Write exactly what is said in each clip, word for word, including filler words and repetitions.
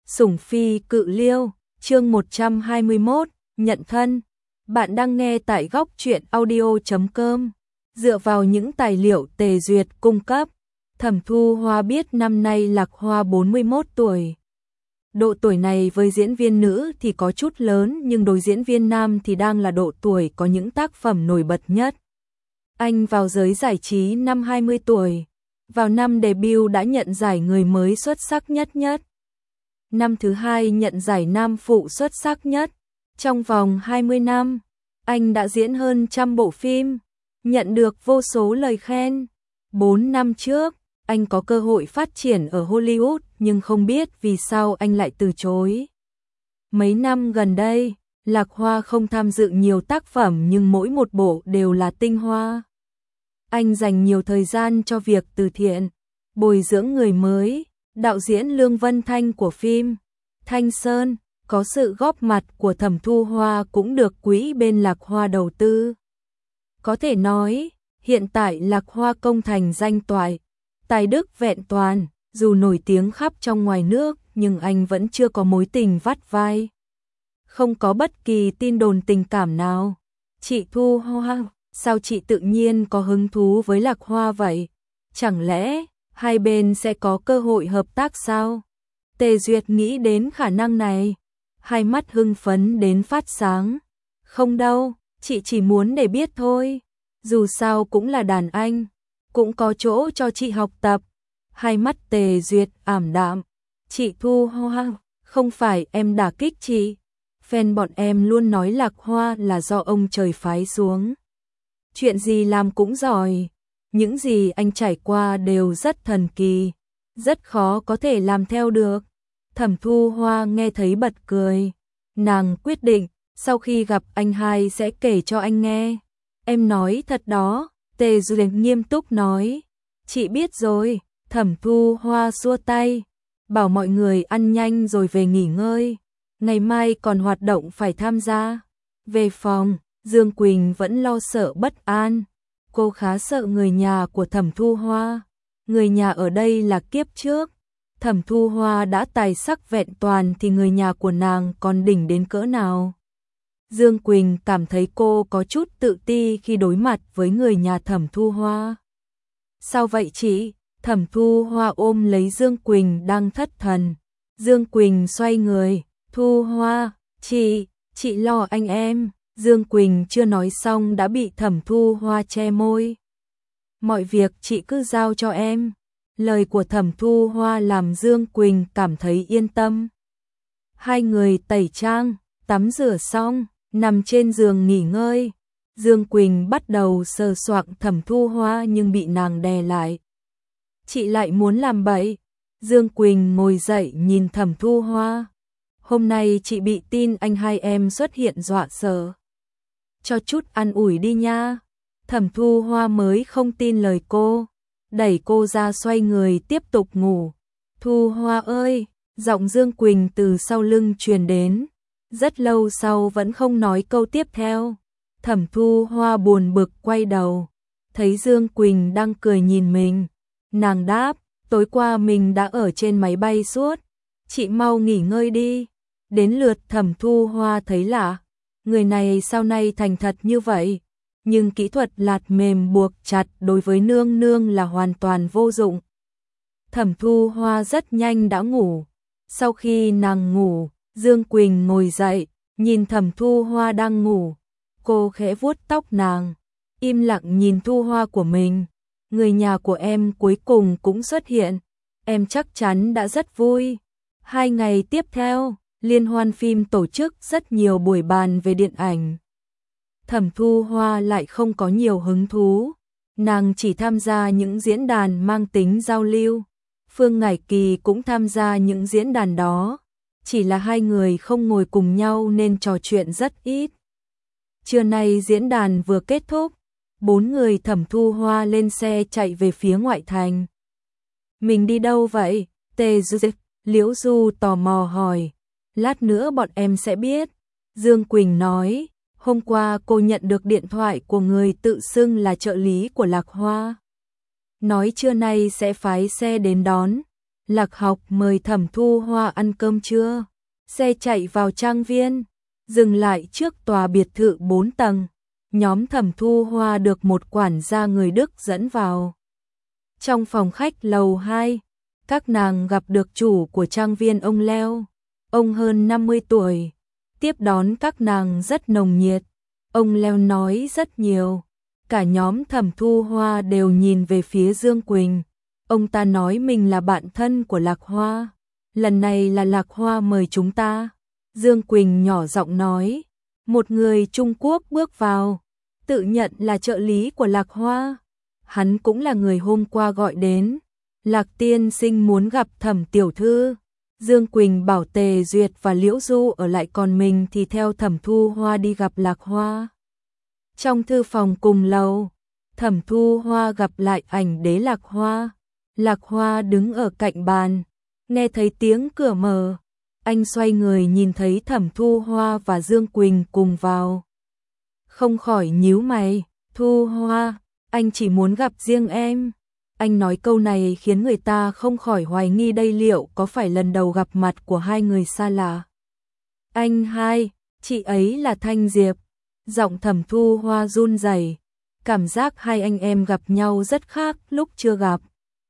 Sủng phi cự liêu, chương một trăm hai mươi mốt, nhận thân. Bạn đang nghe tại góc truyện audio chấm com. Dựa vào những tài liệu Tề Duyệt cung cấp, Thẩm Thu Hoa biết năm nay Lạc Hoa bốn mươi mốt tuổi. Độ tuổi này với diễn viên nữ thì có chút lớn, nhưng đối diễn viên nam thì đang là độ tuổi có những tác phẩm nổi bật nhất. Anh vào giới giải trí năm hai mươi tuổi, vào năm debut đã nhận giải người mới xuất sắc nhất nhất. Năm thứ hai nhận giải nam phụ xuất sắc nhất. Trong vòng hai mươi năm, anh đã diễn hơn trăm bộ phim, nhận được vô số lời khen. Bốn năm trước, anh có cơ hội phát triển ở Hollywood nhưng không biết vì sao anh lại từ chối. Mấy năm gần đây, Lạc Hoa không tham dự nhiều tác phẩm nhưng mỗi một bộ đều là tinh hoa. Anh dành nhiều thời gian cho việc từ thiện, bồi dưỡng người mới. Đạo diễn Lương Vân Thanh của phim Thanh Sơn có sự góp mặt của Thẩm Thu Hoa cũng được quỹ bên Lạc Hoa đầu tư. Có thể nói, hiện tại Lạc Hoa công thành danh toại, tài đức vẹn toàn, dù nổi tiếng khắp trong ngoài nước nhưng anh vẫn chưa có mối tình vắt vai. Không có bất kỳ tin đồn tình cảm nào. Chị Thu Hoa, sao chị tự nhiên có hứng thú với Lạc Hoa vậy? Chẳng lẽ hai bên sẽ có cơ hội hợp tác sao? Tề Duyệt nghĩ đến khả năng này, hai mắt hưng phấn đến phát sáng. Không đâu, chị chỉ muốn để biết thôi. Dù sao cũng là đàn anh, cũng có chỗ cho chị học tập. Hai mắt Tề Duyệt ảm đạm. Chị Thu Hoa, không phải em đả kích chị. Fan bọn em luôn nói Lạc Hoa là do ông trời phái xuống. Chuyện gì làm cũng giỏi. Những gì anh trải qua đều rất thần kỳ, rất khó có thể làm theo được. Thẩm Thu Hoa nghe thấy bật cười. Nàng quyết định, sau khi gặp anh hai sẽ kể cho anh nghe. Em nói thật đó, Tề Duyệt nghiêm túc nói. Chị biết rồi. Thẩm Thu Hoa xua tay, bảo mọi người ăn nhanh rồi về nghỉ ngơi. Ngày mai còn hoạt động phải tham gia. Về phòng, Dương Quỳnh vẫn lo sợ bất an. Cô khá sợ người nhà của Thẩm Thu Hoa. Người nhà ở đây là kiếp trước. Thẩm Thu Hoa đã tài sắc vẹn toàn thì người nhà của nàng còn đỉnh đến cỡ nào. Dương Quỳnh cảm thấy cô có chút tự ti khi đối mặt với người nhà Thẩm Thu Hoa. Sao vậy chị? Thẩm Thu Hoa ôm lấy Dương Quỳnh đang thất thần. Dương Quỳnh xoay người. Thu Hoa, chị, chị lo anh em. Dương Quỳnh chưa nói xong đã bị Thẩm Thu Hoa che môi. Mọi việc chị cứ giao cho em. Lời của Thẩm Thu Hoa làm Dương Quỳnh cảm thấy yên tâm. Hai người tẩy trang, tắm rửa xong, nằm trên giường nghỉ ngơi. Dương Quỳnh bắt đầu sờ soạng Thẩm Thu Hoa nhưng bị nàng đè lại. Chị lại muốn làm bậy. Dương Quỳnh ngồi dậy nhìn Thẩm Thu Hoa. Hôm nay chị bị tin anh hai em xuất hiện dọa sợ. Cho chút an ủi đi nha. Thẩm Thu Hoa mới không tin lời cô, đẩy cô ra xoay người tiếp tục ngủ. Thu Hoa ơi, giọng Dương Quỳnh từ sau lưng truyền đến. Rất lâu sau vẫn không nói câu tiếp theo. Thẩm Thu Hoa buồn bực quay đầu, thấy Dương Quỳnh đang cười nhìn mình. Nàng đáp, tối qua mình đã ở trên máy bay suốt. Chị mau nghỉ ngơi đi. Đến lượt Thẩm Thu Hoa thấy lạ. Người này sau này thành thật như vậy, nhưng kỹ thuật lạt mềm buộc chặt đối với nương nương là hoàn toàn vô dụng. Thẩm Thu Hoa rất nhanh đã ngủ. Sau khi nàng ngủ, Dương Quỳnh ngồi dậy, nhìn Thẩm Thu Hoa đang ngủ. Cô khẽ vuốt tóc nàng, im lặng nhìn Thu Hoa của mình. Người nhà của em cuối cùng cũng xuất hiện. Em chắc chắn đã rất vui. Hai ngày tiếp theo, liên hoan phim tổ chức rất nhiều buổi bàn về điện ảnh. Thẩm Thu Hoa lại không có nhiều hứng thú. Nàng chỉ tham gia những diễn đàn mang tính giao lưu. Phương Ngải Kỳ cũng tham gia những diễn đàn đó. Chỉ là hai người không ngồi cùng nhau nên trò chuyện rất ít. Trưa nay diễn đàn vừa kết thúc. Bốn người Thẩm Thu Hoa lên xe chạy về phía ngoại thành. Mình đi đâu vậy? Tề Duyệt, Liễu Du tò mò hỏi. Lát nữa bọn em sẽ biết. Dương Quỳnh nói, hôm qua cô nhận được điện thoại của người tự xưng là trợ lý của Lạc Hoa. Nói trưa nay sẽ phái xe đến đón. Lạc Học mời Thẩm Thu Hoa ăn cơm trưa. Xe chạy vào trang viên, dừng lại trước tòa biệt thự bốn tầng. Nhóm Thẩm Thu Hoa được một quản gia người Đức dẫn vào. Trong phòng khách lầu hai, các nàng gặp được chủ của trang viên ông Leo. Ông hơn năm mươi tuổi, tiếp đón các nàng rất nồng nhiệt. Ông Leo nói rất nhiều. Cả nhóm Thẩm Thu Hoa đều nhìn về phía Dương Quỳnh. Ông ta nói mình là bạn thân của Lạc Hoa. Lần này là Lạc Hoa mời chúng ta. Dương Quỳnh nhỏ giọng nói. Một người Trung Quốc bước vào, tự nhận là trợ lý của Lạc Hoa. Hắn cũng là người hôm qua gọi đến. Lạc tiên sinh muốn gặp Thẩm tiểu thư. Dương Quỳnh bảo Tề Duyệt và Liễu Du ở lại, còn mình thì theo Thẩm Thu Hoa đi gặp Lạc Hoa. Trong thư phòng cùng lầu, Thẩm Thu Hoa gặp lại ảnh đế Lạc Hoa. Lạc Hoa đứng ở cạnh bàn, nghe thấy tiếng cửa mở. Anh xoay người nhìn thấy Thẩm Thu Hoa và Dương Quỳnh cùng vào. Không khỏi nhíu mày. Thu Hoa, anh chỉ muốn gặp riêng em. Anh nói câu này khiến người ta không khỏi hoài nghi đây liệu có phải lần đầu gặp mặt của hai người xa lạ. Anh hai, chị ấy là Thanh Diệp. Giọng Thẩm Thu Hoa run rẩy, cảm giác hai anh em gặp nhau rất khác lúc chưa gặp.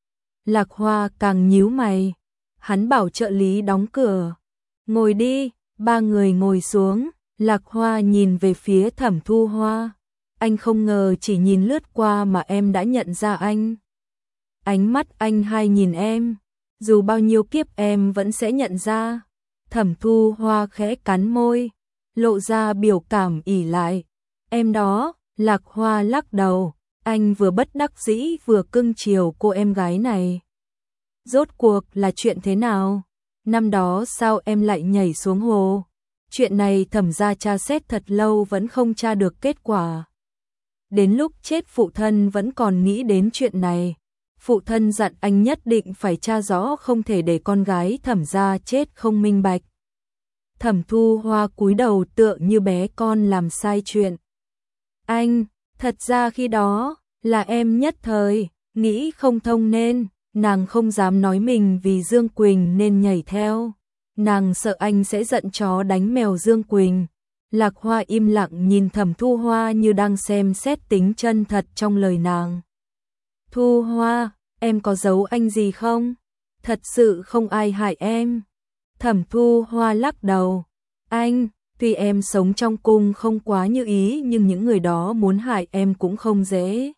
Lạc Hoa càng nhíu mày, hắn bảo trợ lý đóng cửa. Ngồi đi, ba người ngồi xuống. Lạc Hoa nhìn về phía Thẩm Thu Hoa. Anh không ngờ chỉ nhìn lướt qua mà em đã nhận ra anh. Ánh mắt anh hai nhìn em, dù bao nhiêu kiếp em vẫn sẽ nhận ra. Thẩm Thu Hoa khẽ cắn môi, lộ ra biểu cảm ỉ lại. Em đó. Lạc Hoa lắc đầu, anh vừa bất đắc dĩ vừa cưng chiều cô em gái này. Rốt cuộc là chuyện thế nào? Năm đó sao em lại nhảy xuống hồ? Chuyện này Thẩm gia tra xét thật lâu vẫn không tra được kết quả. Đến lúc chết phụ thân vẫn còn nghĩ đến chuyện này. Phụ thân dặn anh nhất định phải tra rõ, không thể để con gái Thẩm gia chết không minh bạch. Thẩm Thu Hoa cúi đầu tựa như bé con làm sai chuyện. Anh, thật ra khi đó là em nhất thời nghĩ không thông nên nàng không dám nói mình vì Dương Quỳnh nên nhảy theo. Nàng sợ anh sẽ giận chó đánh mèo Dương Quỳnh. Lạc Hoa im lặng nhìn Thẩm Thu Hoa như đang xem xét tính chân thật trong lời nàng. Thu Hoa, em có giấu anh gì không? Thật sự không ai hại em. Thẩm Thu Hoa lắc đầu. Anh, tuy em sống trong cung không quá như ý nhưng những người đó muốn hại em cũng không dễ.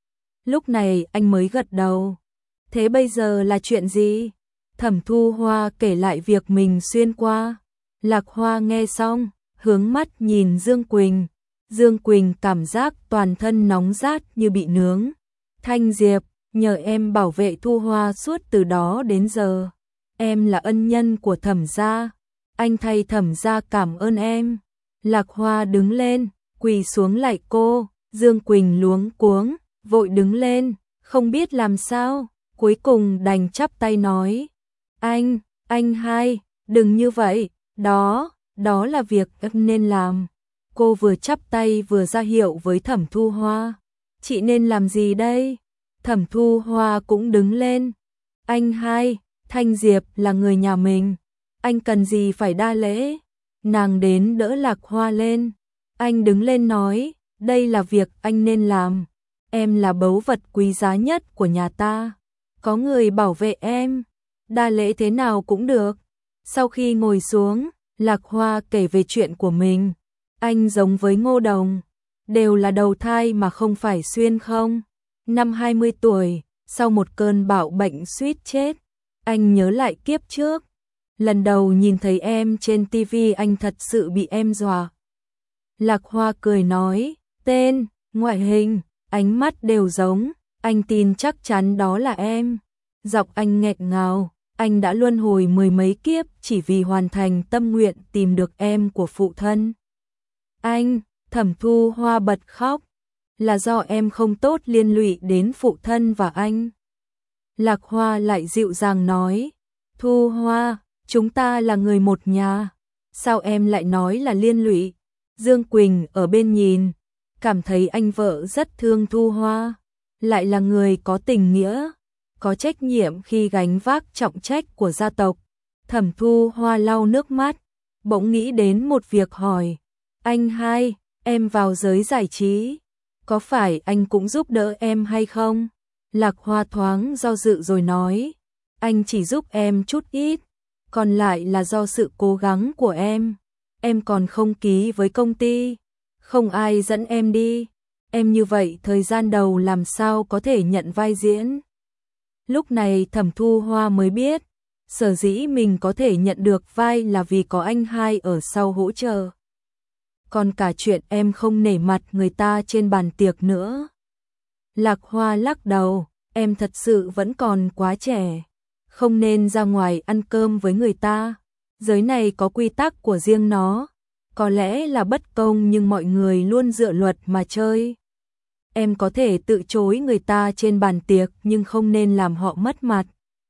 Lúc này anh mới gật đầu. Thế bây giờ là chuyện gì? Thẩm Thu Hoa kể lại việc mình xuyên qua. Lạc Hoa nghe xong, hướng mắt nhìn Dương Quỳnh. Dương Quỳnh cảm giác toàn thân nóng rát như bị nướng. Thanh Diệp, nhờ em bảo vệ Thu Hoa suốt từ đó đến giờ. Em là ân nhân của Thẩm gia. Anh thay Thẩm gia cảm ơn em. Lạc Hoa đứng lên, quỳ xuống lạy cô. Dương Quỳnh luống cuống, vội đứng lên, không biết làm sao. Cuối cùng đành chắp tay nói. Anh, anh hai, đừng như vậy. Đó, đó là việc em nên làm. Cô vừa chắp tay vừa ra hiệu với Thẩm Thu Hoa. Chị nên làm gì đây? Thẩm Thu Hoa cũng đứng lên. Anh hai, Thanh Diệp là người nhà mình. Anh cần gì phải đa lễ? Nàng đến đỡ Lạc Hoa lên. Anh đứng lên nói, đây là việc anh nên làm. Em là báu vật quý giá nhất của nhà ta. Có người bảo vệ em. Đa lễ thế nào cũng được. Sau khi ngồi xuống, Lạc Hoa kể về chuyện của mình. Anh giống với Ngô Đồng. Đều là đầu thai mà không phải xuyên không. Năm hai mươi tuổi, sau một cơn bạo bệnh suýt chết. Anh nhớ lại kiếp trước. Lần đầu nhìn thấy em trên tivi anh thật sự bị em dọa. Lạc Hoa cười nói, tên, ngoại hình, ánh mắt đều giống. Anh tin chắc chắn đó là em. Giọng anh nghẹn ngào. Anh đã luân hồi mười mấy kiếp chỉ vì hoàn thành tâm nguyện tìm được em của phụ thân. Anh, Thẩm Thu Hoa bật khóc. Là do em không tốt liên lụy đến phụ thân và anh. Lạc Hoa lại dịu dàng nói. Thu Hoa, chúng ta là người một nhà. Sao em lại nói là liên lụy? Dương Quỳnh ở bên nhìn, cảm thấy anh vợ rất thương Thu Hoa. Lại là người có tình nghĩa. có trách nhiệm khi gánh vác trọng trách của gia tộc. Thẩm Thu Hoa lau nước mắt, bỗng nghĩ đến một việc hỏi, anh hai, em vào giới giải trí, có phải anh cũng giúp đỡ em hay không? Lạc Hoa thoáng do dự rồi nói, anh chỉ giúp em chút ít, còn lại là do sự cố gắng của em. Em còn không ký với công ty, không ai dẫn em đi. Em như vậy thời gian đầu làm sao có thể nhận vai diễn. Lúc này Thẩm Thu Hoa mới biết, sở dĩ mình có thể nhận được vai là vì có anh hai ở sau hỗ trợ. Còn cả chuyện em không nể mặt người ta trên bàn tiệc nữa. Lạc Hoa lắc đầu, em thật sự vẫn còn quá trẻ, không nên ra ngoài ăn cơm với người ta. Giới này có quy tắc của riêng nó, có lẽ là bất công nhưng mọi người luôn dựa luật mà chơi. Em có thể từ chối người ta trên bàn tiệc nhưng không nên làm họ mất mặt.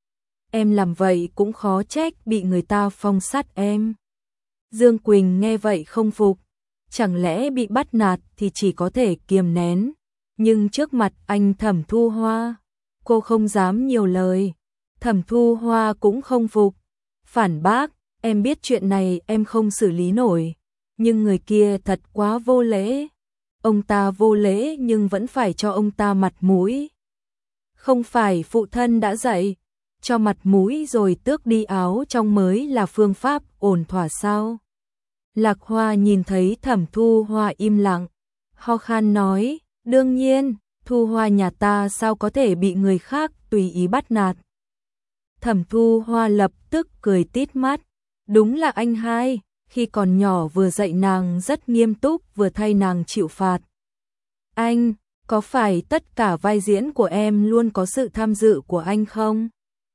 Em làm vậy cũng khó trách bị người ta phong sát em. Dương Quỳnh nghe vậy không phục, chẳng lẽ bị bắt nạt thì chỉ có thể kiềm nén, nhưng trước mặt anh Thẩm Thu Hoa, cô không dám nhiều lời. Thẩm Thu Hoa cũng không phục, phản bác, em biết chuyện này em không xử lý nổi, nhưng người kia thật quá vô lễ. Ông ta vô lễ nhưng vẫn phải cho ông ta mặt mũi. Không phải phụ thân đã dạy, cho mặt mũi rồi tước đi áo trong mới là phương pháp ổn thỏa sao? Lạc Hoa nhìn thấy Thẩm Thu Hoa im lặng, ho khan nói, đương nhiên, Thu Hoa nhà ta sao có thể bị người khác tùy ý bắt nạt. Thẩm Thu Hoa lập tức cười tít mắt, đúng là anh hai, khi còn nhỏ vừa dạy nàng rất nghiêm túc vừa thay nàng chịu phạt. Anh, có phải tất cả vai diễn của em luôn có sự tham dự của anh không?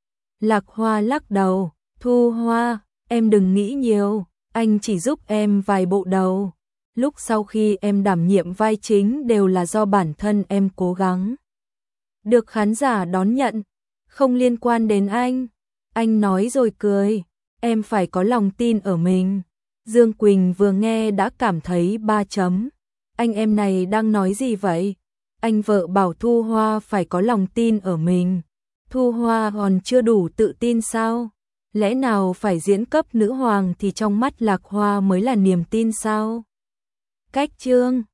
Lạc Hoa lắc đầu, Thu Hoa, em đừng nghĩ nhiều, anh chỉ giúp em vài bộ đầu. Lúc sau khi em đảm nhiệm vai chính đều là do bản thân em cố gắng. Được khán giả đón nhận, không liên quan đến anh. Anh nói rồi cười, em phải có lòng tin ở mình. Dương Quỳnh vừa nghe đã cảm thấy ba chấm. Anh em này đang nói gì vậy? Anh vợ bảo Thu Hoa phải có lòng tin ở mình. Thu Hoa còn chưa đủ tự tin sao? Lẽ nào phải diễn cấp nữ hoàng thì trong mắt Lạc Hoa mới là niềm tin sao? Cách chương